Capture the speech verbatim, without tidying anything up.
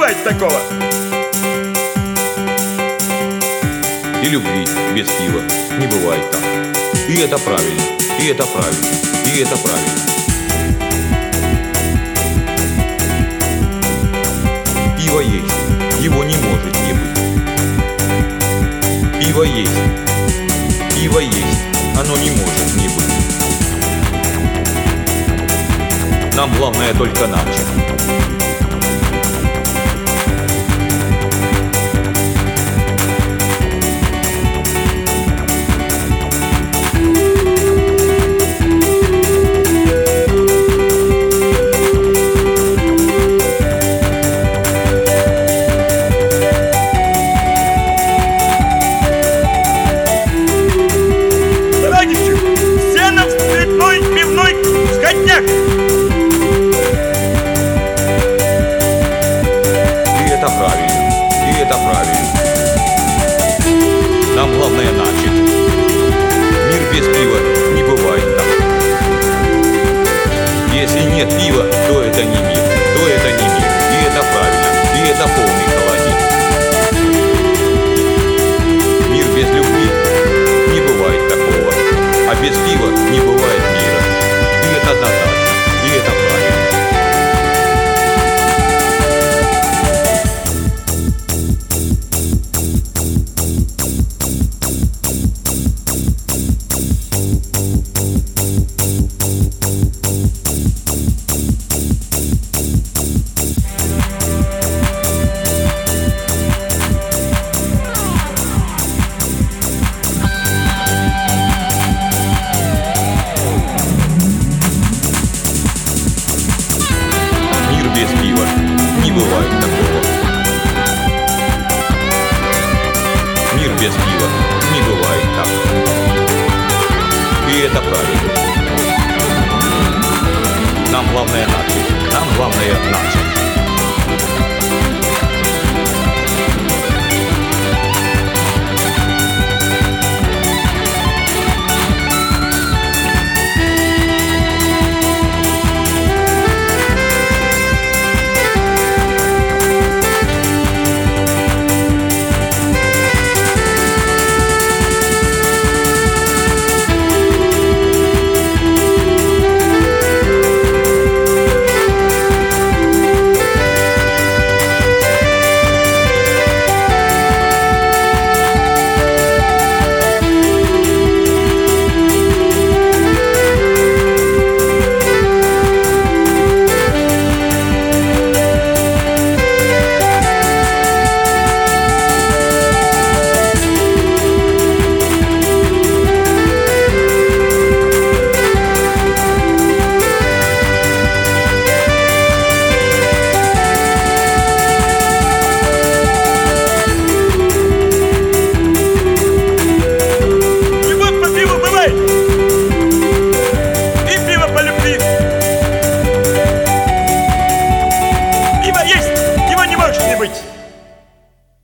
бывает такого. И любви без пива не бывает там. И это правильно, и это правильно, и это правильно. Пиво есть, его не может не быть. Пиво есть, пиво есть, оно не может не быть. Нам главное только начать. Нам главное начать. Мир без пива не бывает там. Если нет пива, то это не мир, то это не мир. И это правильно, и это полный холодец. Мир без любви не бывает такого. А без пива не бывает мира. И это однозначно, и это правильно. Без пива не бывает такого. Мир без пива не бывает так. И это правильно. Нам главное начать. Нам главное начать. Быть.